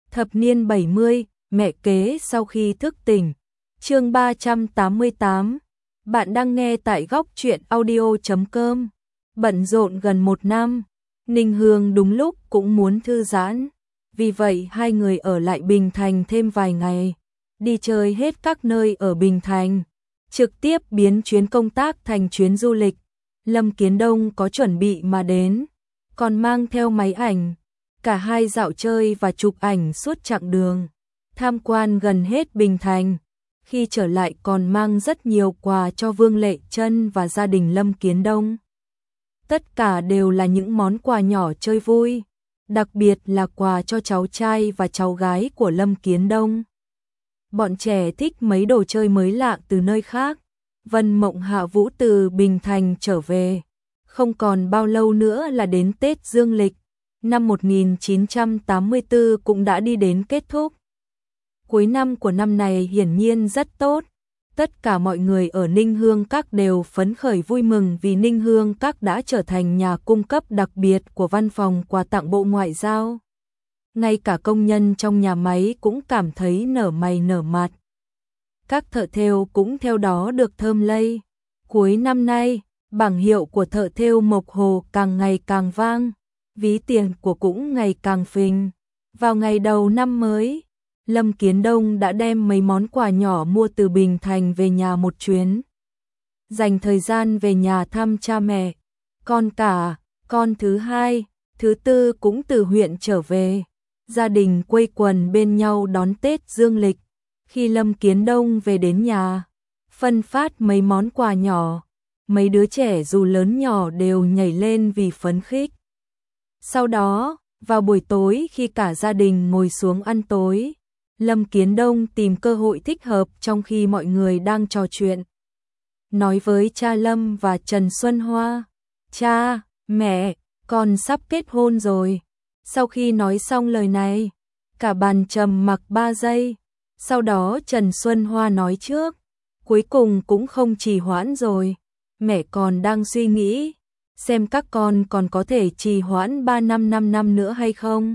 Thập niên 70, mẹ kế sau khi thức tỉnh. Chương 388. Bạn đang nghe tại góc truyện audio.com. Bận rộn gần 1 năm, Ninh Hương đúng lúc cũng muốn thư giãn. Vì vậy hai người ở lại Bình Thành thêm vài ngày, đi chơi hết các nơi ở Bình Thành, trực tiếp biến chuyến công tác thành chuyến du lịch. Lâm Kiến Đông có chuẩn bị mà đến, còn mang theo máy ảnh. Cả hai dạo chơi và chụp ảnh suốt chặng đường, tham quan gần hết Bình Thành. Khi trở lại còn mang rất nhiều quà cho Vương Lệ Trân và gia đình Lâm Kiến Đông. Tất cả đều là những món quà nhỏ chơi vui, đặc biệt là quà cho cháu trai và cháu gái của Lâm Kiến Đông. Bọn trẻ thích mấy đồ chơi mới lạ từ nơi khác. Vân Mộng Hạ Vũ từ Bình Thành trở về, không còn bao lâu nữa là đến Tết Dương lịch. Năm 1984 cũng đã đi đến kết thúc. Cuối năm của năm này hiển nhiên rất tốt. Tất cả mọi người ở Ninh Hương Các đều phấn khởi vui mừng vì Ninh Hương Các đã trở thành nhà cung cấp đặc biệt của Văn phòng Quà tặng Bộ Ngoại giao. Ngay cả công nhân trong nhà máy cũng cảm thấy nở mày nở mặt. Các thợ thêu cũng theo đó được thơm lây. Cuối năm nay, bảng hiệu của thợ thêu Mộc Hồ càng ngày càng vang, ví tiền của cũng ngày càng phình. Vào ngày đầu năm mới, Lâm Kiến Đông đã đem mấy món quà nhỏ mua từ Bình Thành về nhà một chuyến. Dành thời gian về nhà thăm cha mẹ, con cả, con thứ hai, thứ tư cũng từ huyện trở về. Gia đình quây quần bên nhau đón Tết Dương lịch. Khi Lâm Kiến Đông về đến nhà, phân phát mấy món quà nhỏ, mấy đứa trẻ dù lớn nhỏ đều nhảy lên vì phấn khích. Sau đó, vào buổi tối khi cả gia đình ngồi xuống ăn tối, Lâm Kiến Đông tìm cơ hội thích hợp trong khi mọi người đang trò chuyện. Nói với cha Lâm và Trần Xuân Hoa, cha, mẹ, con sắp kết hôn rồi. Sau khi nói xong lời này, cả bàn trầm mặc 3 giây. Sau đó Trần Xuân Hoa nói trước, cuối cùng cũng không trì hoãn rồi. Mẹ còn đang suy nghĩ, xem các con còn có thể trì hoãn 3 năm 5 năm nữa hay không.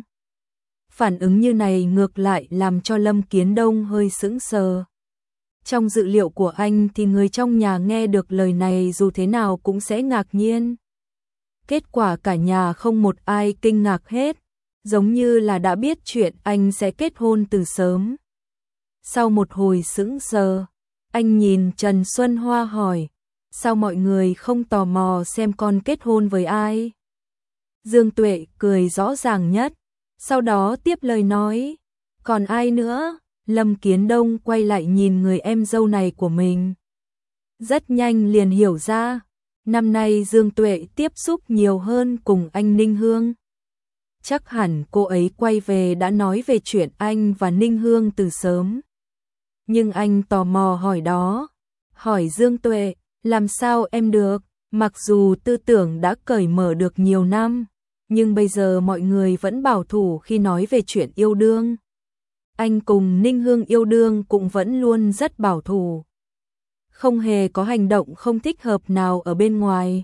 Phản ứng như này ngược lại làm cho Lâm Kiến Đông hơi sững sờ. Trong dự liệu của anh thì người trong nhà nghe được lời này dù thế nào cũng sẽ ngạc nhiên. Kết quả cả nhà không một ai kinh ngạc hết, giống như là đã biết chuyện anh sẽ kết hôn từ sớm. Sau một hồi sững sờ, anh nhìn Trần Xuân Hoa hỏi, sao mọi người không tò mò xem con kết hôn với ai? Dương Tuệ cười rõ ràng nhất, sau đó tiếp lời nói, còn ai nữa? Lâm Kiến Đông quay lại nhìn người em dâu này của mình. Rất nhanh liền hiểu ra, năm nay Dương Tuệ tiếp xúc nhiều hơn cùng anh Ninh Hương. Chắc hẳn cô ấy quay về đã nói về chuyện anh và Ninh Hương từ sớm. Nhưng anh tò mò hỏi đó, hỏi Dương Tuệ, làm sao em được, mặc dù tư tưởng đã cởi mở được nhiều năm, nhưng bây giờ mọi người vẫn bảo thủ khi nói về chuyện yêu đương. Anh cùng Ninh Hương yêu đương cũng vẫn luôn rất bảo thủ. Không hề có hành động không thích hợp nào ở bên ngoài.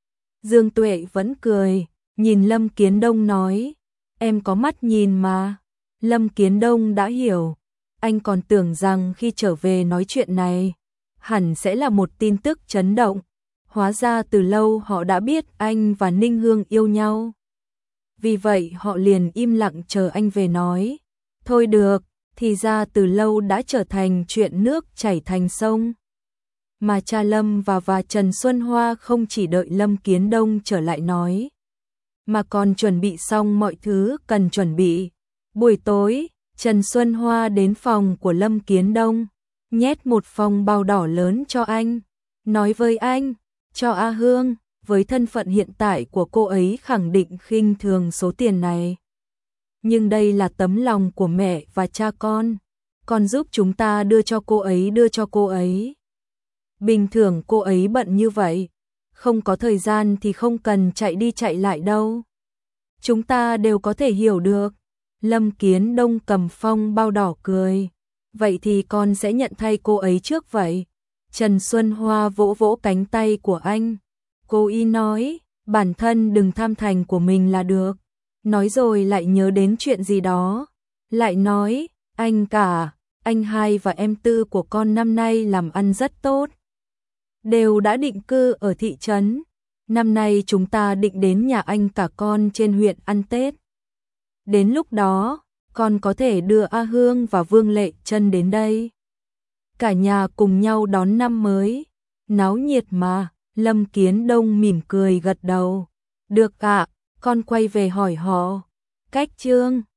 Dương Tuệ vẫn cười, nhìn Lâm Kiến Đông nói, em có mắt nhìn mà. Lâm Kiến Đông đã hiểu. Anh còn tưởng rằng khi trở về nói chuyện này, hẳn sẽ là một tin tức chấn động. Hóa ra từ lâu họ đã biết anh và Ninh Hương yêu nhau. Vì vậy họ liền im lặng chờ anh về nói. Thôi được, thì ra từ lâu đã trở thành chuyện nước chảy thành sông. Mà cha Lâm và Trần Xuân Hoa không chỉ đợi Lâm Kiến Đông trở lại nói, mà còn chuẩn bị xong mọi thứ cần chuẩn bị. Buổi tối, Trần Xuân Hoa đến phòng của Lâm Kiến Đông, nhét một phong bao đỏ lớn cho anh, nói với anh, cho A Hương, với thân phận hiện tại của cô ấy khẳng định khinh thường số tiền này. Nhưng đây là tấm lòng của mẹ và cha con giúp chúng ta đưa cho cô ấy. Bình thường cô ấy bận như vậy, không có thời gian thì không cần chạy đi chạy lại đâu. Chúng ta đều có thể hiểu được. Lâm Kiến Đông cầm phong bao đỏ cười. Vậy thì con sẽ nhận thay cô ấy trước vậy. Trần Xuân Hoa vỗ vỗ cánh tay của anh. Cô y nói, bản thân đừng tham thành của mình là được. Nói rồi lại nhớ đến chuyện gì đó. Lại nói, anh cả, anh hai và em Tư của con năm nay làm ăn rất tốt. Đều đã định cư ở thị trấn. Năm nay chúng ta định đến nhà anh cả con trên huyện ăn Tết. Đến lúc đó, con có thể đưa A Hương và Vương Lệ Trân đến đây. Cả nhà cùng nhau đón năm mới. Náo nhiệt mà, Lâm Kiến Đông mỉm cười gật đầu. Được ạ, con quay về hỏi họ. Cách Trương